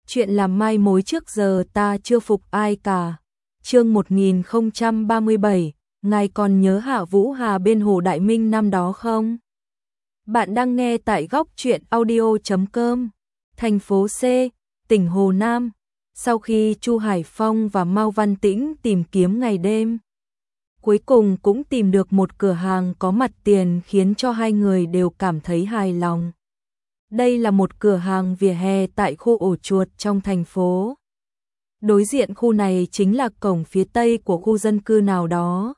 chuyện làm mai mối trước giờ ta chưa phục ai cả. Chương 1037, ngài còn nhớ Hạ Vũ Hà bên Hồ Đại Minh năm đó không? Bạn đang nghe tại góc truyện audio.com. Thành phố C, tỉnh Hồ Nam. Sau khi Chu Hải Phong và Mao Văn Tĩnh tìm kiếm ngày đêm, cuối cùng cũng tìm được một cửa hàng có mặt tiền khiến cho hai người đều cảm thấy hài lòng. Đây là một cửa hàng vỉa hè tại khu ổ chuột trong thành phố. Đối diện khu này chính là cổng phía tây của khu dân cư nào đó.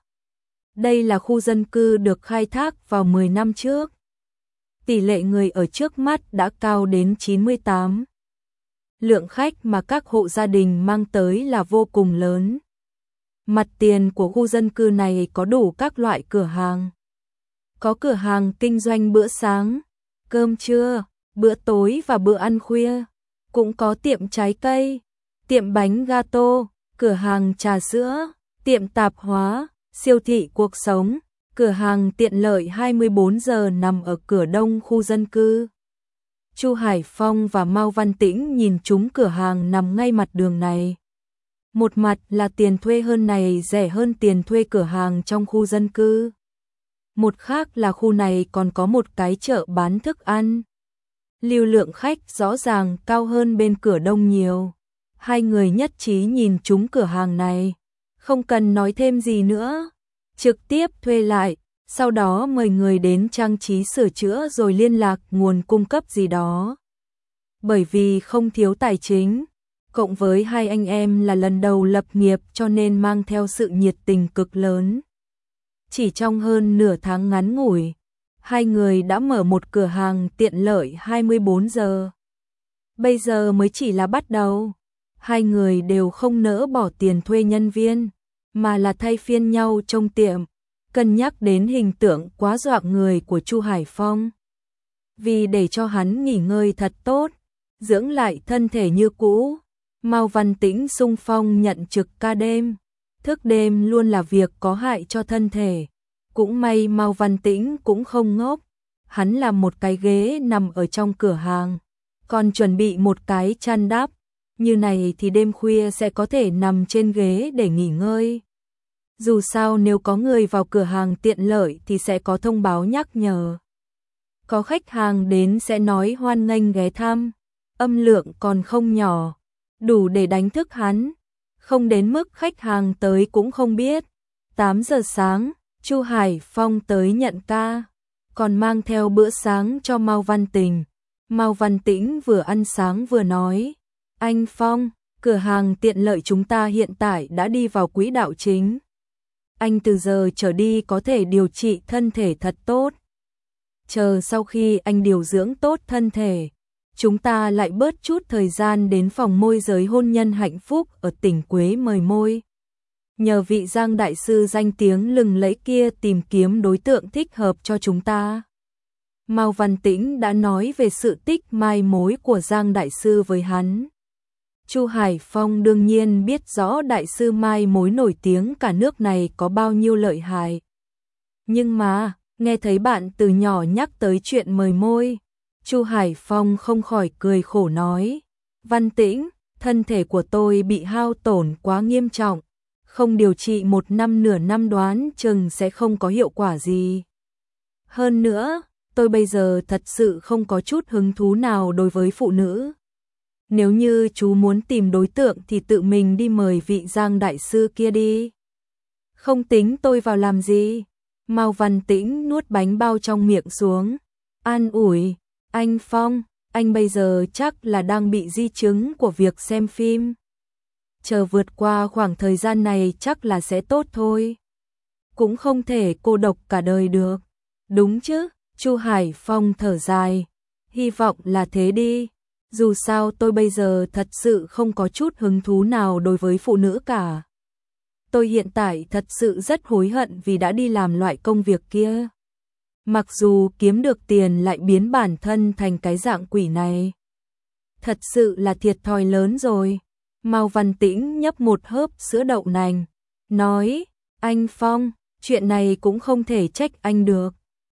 Đây là khu dân cư được khai thác vào 10 năm trước. Tỷ lệ người ở trước mắt đã cao đến 98. Lượng khách mà các hộ gia đình mang tới là vô cùng lớn. Mặt tiền của khu dân cư này có đủ các loại cửa hàng. Có cửa hàng kinh doanh bữa sáng, cơm trưa, bữa tối và bữa ăn khuya. Cũng có tiệm trái cây, tiệm bánh gato, cửa hàng trà sữa, tiệm tạp hóa, siêu thị cuộc sống, cửa hàng tiện lợi 24 giờ nằm ở cửa đông khu dân cư. Chu Hải Phong và Mao Văn Tĩnh nhìn trúng cửa hàng nằm ngay mặt đường này. Một mặt là tiền thuê hơn này rẻ hơn tiền thuê cửa hàng trong khu dân cư. Một khác là khu này còn có một cái chợ bán thức ăn. Lưu lượng khách rõ ràng cao hơn bên cửa đông nhiều. Hai người nhất trí nhìn trúng cửa hàng này. Không cần nói thêm gì nữa. Trực tiếp thuê lại, sau đó mời người đến trang trí sửa chữa rồi liên lạc nguồn cung cấp gì đó. Bởi vì không thiếu tài chính, cộng với hai anh em là lần đầu lập nghiệp cho nên mang theo sự nhiệt tình cực lớn. Chỉ trong hơn nửa tháng ngắn ngủi, hai người đã mở một cửa hàng tiện lợi 24 giờ. Bây giờ mới chỉ là bắt đầu. Hai người đều không nỡ bỏ tiền thuê nhân viên, mà là thay phiên nhau trông tiệm, cân nhắc đến hình tượng quá dọa người của Chu Hải Phong. Vì để cho hắn nghỉ ngơi thật tốt, dưỡng lại thân thể như cũ, Mao Văn Tĩnh xung phong nhận trực ca đêm. Thức đêm luôn là việc có hại cho thân thể. Cũng may Mao Văn Tĩnh cũng không ngốc. Hắn làm một cái ghế nằm ở trong cửa hàng, còn chuẩn bị một cái chăn đắp. Như này thì đêm khuya sẽ có thể nằm trên ghế để nghỉ ngơi. Dù sao nếu có người vào cửa hàng tiện lợi thì sẽ có thông báo nhắc nhở. Có khách hàng đến sẽ nói hoan nghênh ghé thăm. Âm lượng còn không nhỏ, đủ để đánh thức hắn. Không đến mức khách hàng tới cũng không biết. 8 giờ sáng, Chu Hải Phong tới nhận ca, còn mang theo bữa sáng cho Mao Văn Tình. Mao Văn Tĩnh vừa ăn sáng vừa nói: "Anh Phong, cửa hàng tiện lợi chúng ta hiện tại đã đi vào quỹ đạo chính. Anh từ giờ trở đi có thể điều trị thân thể thật tốt. Chờ sau khi anh điều dưỡng tốt thân thể, chúng ta lại bớt chút thời gian đến phòng môi giới hôn nhân hạnh phúc ở tỉnh Quế mời môi. Nhờ vị Giang đại sư danh tiếng lừng lẫy kia tìm kiếm đối tượng thích hợp cho chúng ta." Mao Văn Tĩnh đã nói về sự tích mai mối của Giang đại sư với hắn. Chu Hải Phong đương nhiên biết rõ đại sư mai mối nổi tiếng cả nước này có bao nhiêu lợi hại. Nhưng mà, nghe thấy bạn từ nhỏ nhắc tới chuyện mời môi, Chu Hải Phong không khỏi cười khổ nói: "Văn Tĩnh, thân thể của tôi bị hao tổn quá nghiêm trọng, không điều trị 1 năm nửa năm đoán chừng sẽ không có hiệu quả gì. Hơn nữa, tôi bây giờ thật sự không có chút hứng thú nào đối với phụ nữ. Nếu như chú muốn tìm đối tượng thì tự mình đi mời vị Giang đại sư kia đi. Không tính tôi vào làm gì." Mao Văn Tĩnh nuốt bánh bao trong miệng xuống, an ủi: "Anh Phong, anh bây giờ chắc là đang bị di chứng của việc xem phim. Chờ vượt qua khoảng thời gian này chắc là sẽ tốt thôi. Cũng không thể cô độc cả đời được. Đúng chứ?" Chu Hải Phong thở dài: "Hy vọng là thế đi. Dù sao tôi bây giờ thật sự không có chút hứng thú nào đối với phụ nữ cả. Tôi hiện tại thật sự rất hối hận vì đã đi làm loại công việc kia. Mặc dù kiếm được tiền lại biến bản thân thành cái dạng quỷ này. Thật sự là thiệt thòi lớn rồi." Mao Văn Tĩnh nhấp một hớp sữa đậu nành, nói: "Anh Phong, chuyện này cũng không thể trách anh được.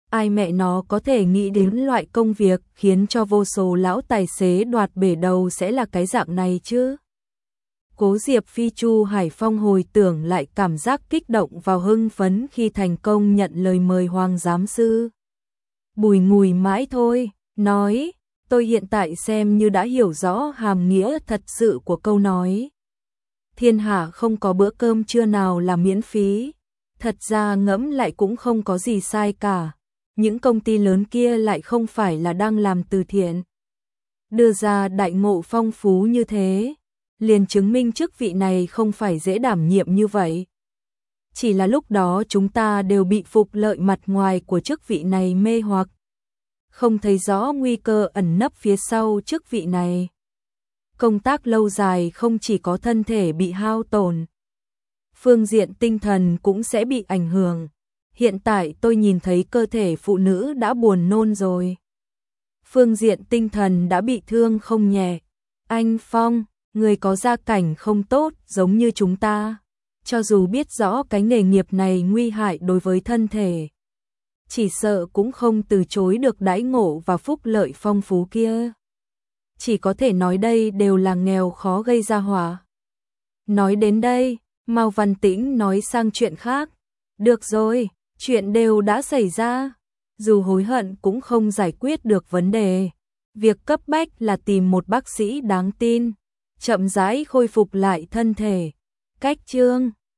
Ai mẹ nó có thể nghĩ đến loại công việc khiến cho vô số lão tài xế đoạt bể đầu sẽ là cái dạng này chứ? Cố Diệp Phi Chu Hải Phong hồi tưởng lại cảm giác kích động và hưng phấn khi thành công nhận lời mời Hoàng giám sư. Bùi ngùi mãi thôi, nói, tôi hiện tại xem như đã hiểu rõ hàm nghĩa thật sự của câu nói. Thiên hạ không có bữa cơm trưa nào là miễn phí. Thật ra ngẫm lại cũng không có gì sai cả. Những công ty lớn kia lại không phải là đang làm từ thiện. Đưa ra đại ngộ phong phú như thế, liền chứng minh chức vị này không phải dễ đảm nhiệm như vậy. Chỉ là lúc đó chúng ta đều bị phục lợi mặt ngoài của chức vị này mê hoặc, không thấy rõ nguy cơ ẩn nấp phía sau chức vị này. Công tác lâu dài không chỉ có thân thể bị hao tổn, phương diện tinh thần cũng sẽ bị ảnh hưởng. Hiện tại tôi nhìn thấy cơ thể phụ nữ đã buồn nôn rồi. Phương diện tinh thần đã bị thương không nhẹ. Anh Phong, người có gia cảnh không tốt giống như chúng ta, cho dù biết rõ cái nghề nghiệp này nguy hại đối với thân thể, chỉ sợ cũng không từ chối được đãi ngộ và phúc lợi phong phú kia. Chỉ có thể nói đây đều là nghèo khó gây ra họa. Nói đến đây, Mao Văn Tĩnh nói sang chuyện khác. Được rồi, chuyện đều đã xảy ra. Dù hối hận cũng không giải quyết được vấn đề. Việc cấp bách là tìm một bác sĩ đáng tin, chậm rãi khôi phục lại thân thể. Cách chương